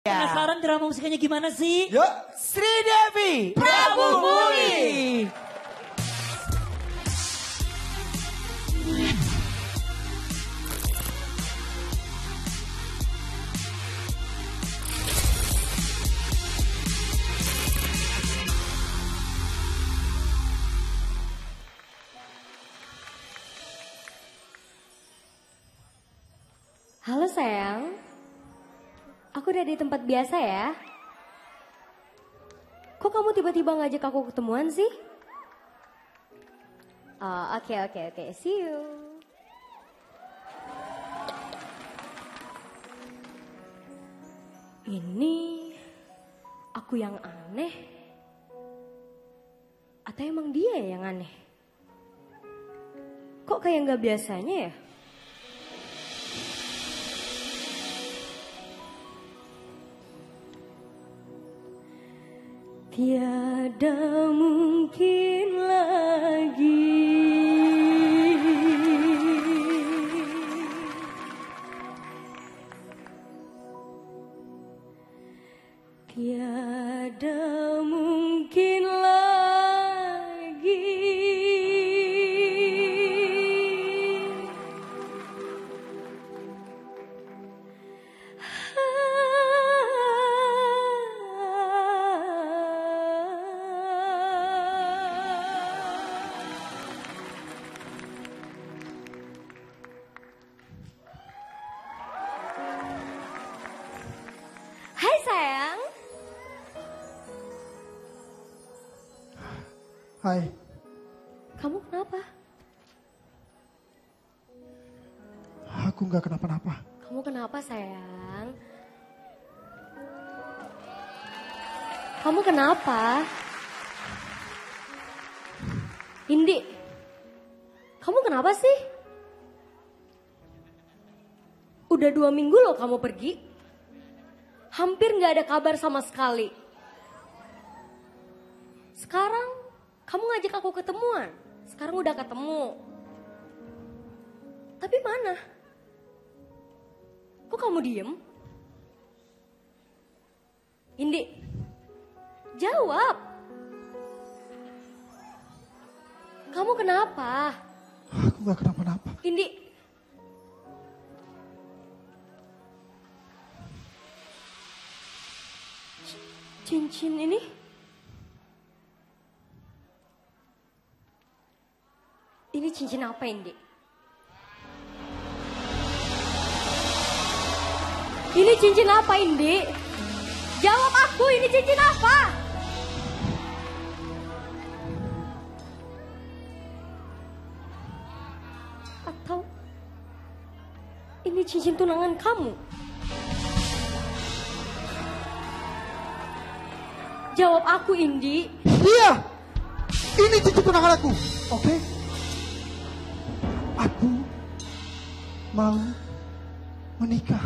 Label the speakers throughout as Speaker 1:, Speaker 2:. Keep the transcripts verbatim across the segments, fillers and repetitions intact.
Speaker 1: Penasaran drama musikanya gimana sih?
Speaker 2: Yuk, Sri Devi
Speaker 1: Prabu Muli.
Speaker 3: Halo sayang, aku udah di tempat biasa ya. Kok kamu tiba-tiba ngajak aku ketemuan sih? Oh, oke oke oke, see you. Ini aku yang aneh? Atau emang dia yang aneh? Kok kayak gak biasanya ya? Tiada mungkin lagi Tiada mungkin lagi Hai sayang.
Speaker 2: Hai.
Speaker 3: Kamu kenapa?
Speaker 2: Aku nggak kenapa-napa.
Speaker 3: Kamu kenapa sayang? Kamu kenapa? Indi, kamu kenapa sih? Udah dua minggu loh kamu pergi. Hampir gak ada kabar sama sekali. Sekarang kamu ngajak aku ketemuan. Sekarang udah ketemu. Tapi mana? Kok kamu diem? Indi, jawab. Kamu kenapa?
Speaker 2: Aku nggak kenapa-napa.
Speaker 3: Indi. Cincin ini? Ini cincin apa, Indi? Ini cincin apa, Indi? Jawab aku, ini cincin apa? Atau ini cincin tunangan kamu? Jawab aku, Indi.
Speaker 2: Iya, ini cincin tunangan aku. Oke, aku mau menikah.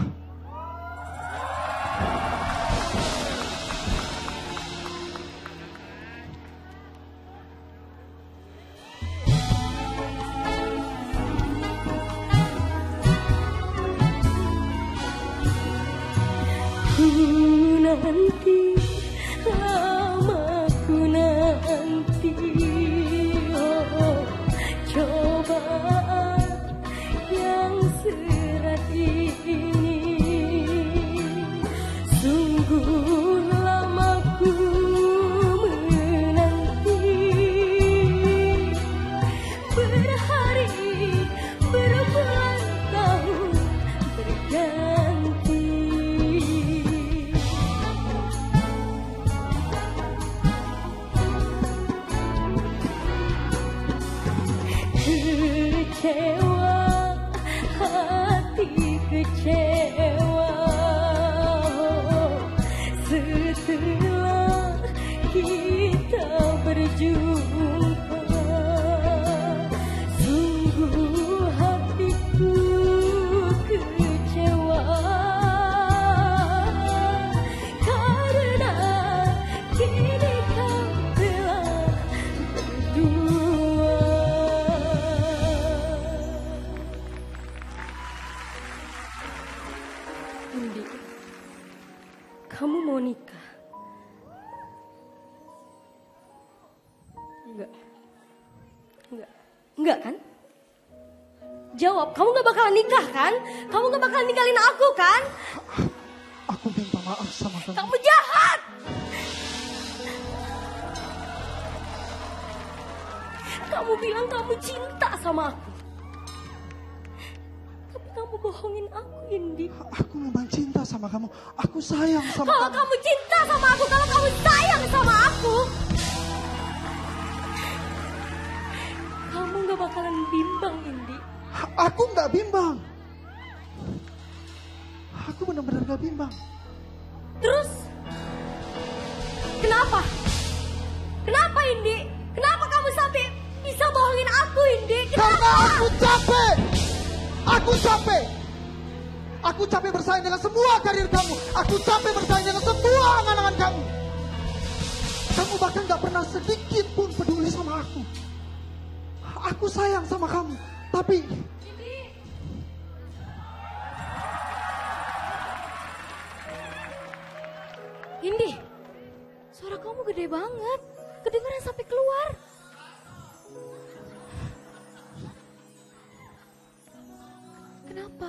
Speaker 3: Ku nanti, lama ku nanti, oh, cobaan yang serat ini. Sungguh lama ku menanti, berhari, berbulan tahun berganti. Kamu mau nikah? Enggak. Enggak. Enggak kan? Jawab, kamu gak bakalan nikah kan? Kamu gak bakalan ninggalin aku kan?
Speaker 2: Aku minta maaf sama kamu.
Speaker 3: Kamu jahat! Kamu bilang kamu cinta sama aku. Tapi kamu bohongin aku, Indi.
Speaker 2: Aku memang cinta sama kamu. Aku sayang sama
Speaker 3: Kalau
Speaker 2: kamu.
Speaker 3: kamu cinta sama aku, kalau kamu sayang sama aku, kamu gak bakalan bimbang, Indi.
Speaker 2: Aku nggak bimbang. Aku benar-benar nggak bimbang.
Speaker 3: Terus, kenapa? Kenapa, Indi? Kenapa kamu sampai bisa bohongin aku, Indi? Kenapa?
Speaker 2: Karena aku capek. Aku capek. Aku capek bersaing dengan semua karir kamu. Aku capek bersaing dengan semua angan-angan kamu. Kamu bahkan gak pernah sedikit pun peduli sama aku. Aku sayang sama kamu. Tapi
Speaker 3: Indi, suara kamu gede banget. Kedengaran sampai keluar. Kenapa?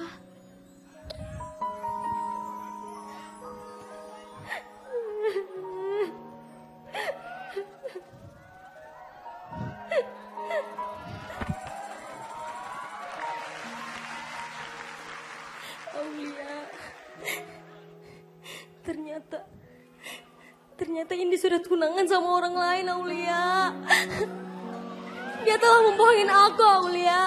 Speaker 3: Aulia, ternyata ternyata Indi sudah tunangan sama orang lain, Aulia. Dia telah membohongin aku, Aulia.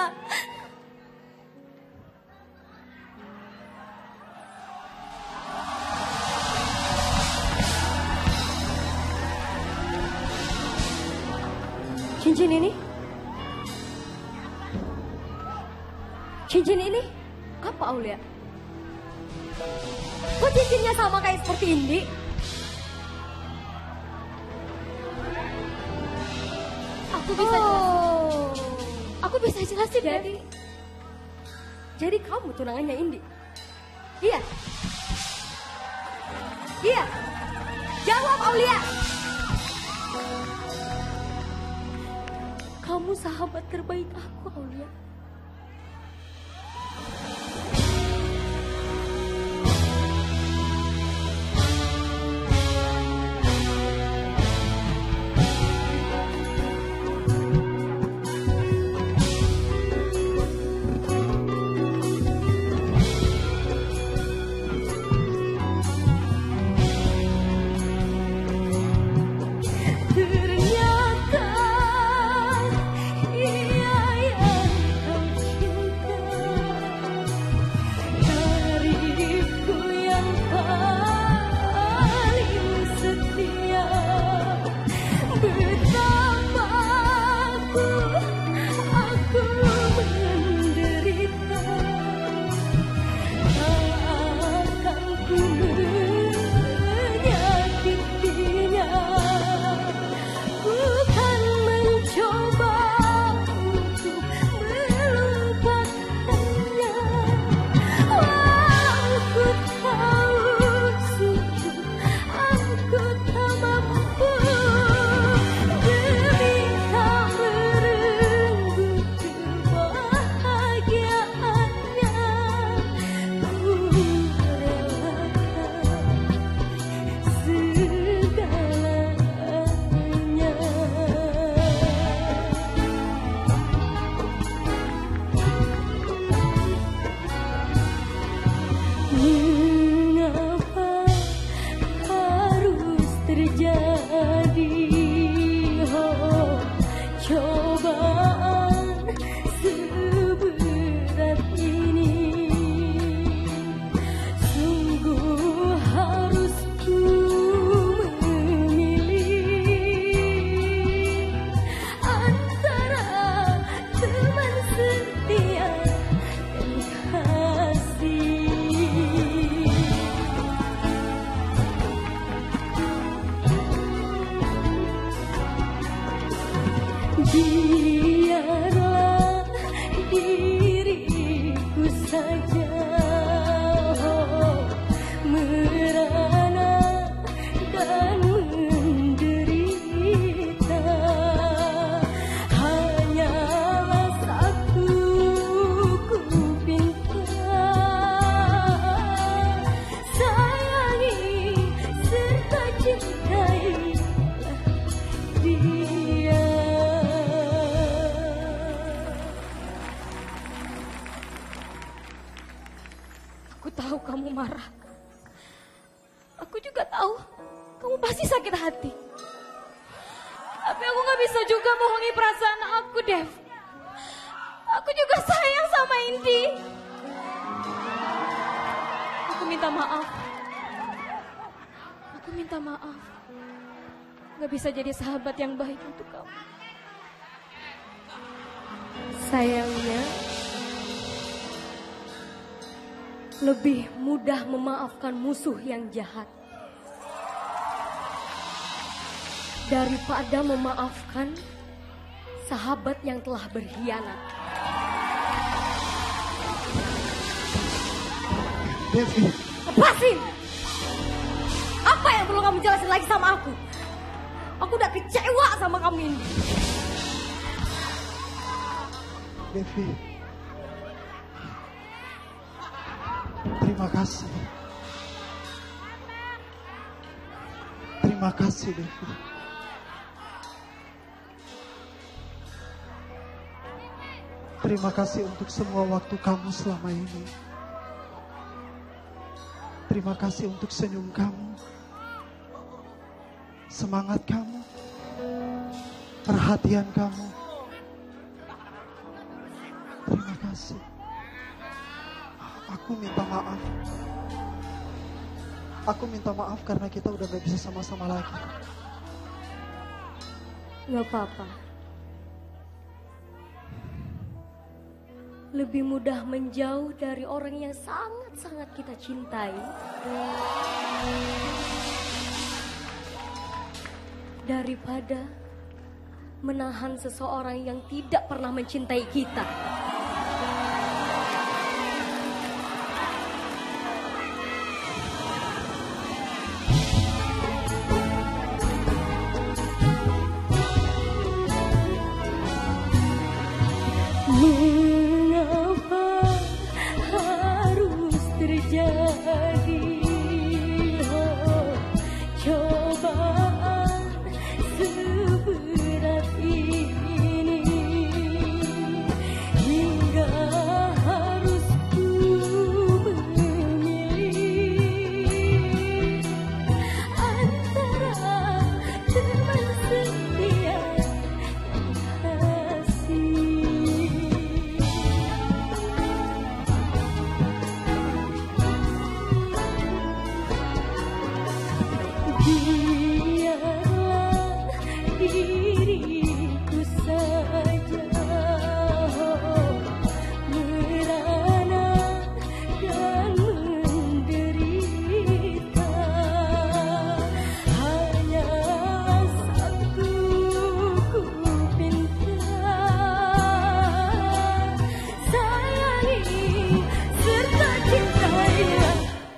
Speaker 3: Cincin ini? Cincin ini? Apa, Aulia? Kok cincinnya sama kayak seperti Indi? Aku bisa
Speaker 1: Oh.
Speaker 3: jelasin. Aku bisa jelasin. Jadi, jadi kamu tunangannya Indi? Iya. Iya. Jawab, Aulia. Kamu sahabat terbaik aku, Aulia. Ternyata iya yang Aku juga tahu kamu pasti sakit hati. Tapi aku gak bisa juga bohongi perasaan aku, Dev. Aku juga sayang sama Indi. Aku minta maaf. Aku minta maaf. Gak bisa jadi sahabat yang baik untuk kamu. Sayangnya, lebih mudah memaafkan musuh yang jahat daripada memaafkan sahabat yang telah berkhianat.
Speaker 2: Devi.
Speaker 3: Lepasin! Apa yang perlu kamu jelasin lagi sama aku? Aku udah kecewa sama kamu ini.
Speaker 2: Devi. Terima kasih. Terima kasih, Devi. Terima kasih untuk semua waktu kamu selama ini. Terima kasih untuk senyum kamu, semangat kamu, perhatian kamu. Terima kasih. Aku minta maaf. Aku minta maaf karena kita udah gak bisa sama-sama lagi.
Speaker 3: Gak apa-apa. Lebih mudah menjauh dari orang yang sangat-sangat kita cintai daripada menahan seseorang yang tidak pernah mencintai kita. Mengapa harus terjadi oh, cobaan seberat ini hingga harus ku memilih antara teman setia dan kasih. Biarlah diriku saja merana dan menderita. Hanya satu ku pinta, sayangi serta cintailah.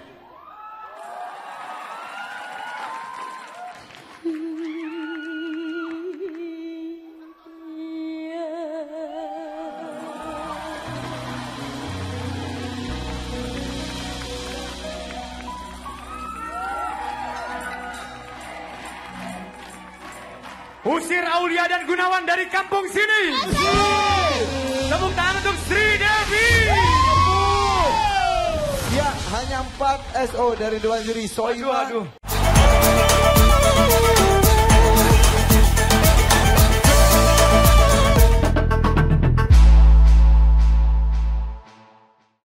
Speaker 4: Usir Aulia dan Gunawan dari kampung sini. Tepuk tangan untuk Sri Devi.
Speaker 5: Ya, hanya empat S O dari Dewan Juri Soiman.
Speaker 4: Aduh, aduh.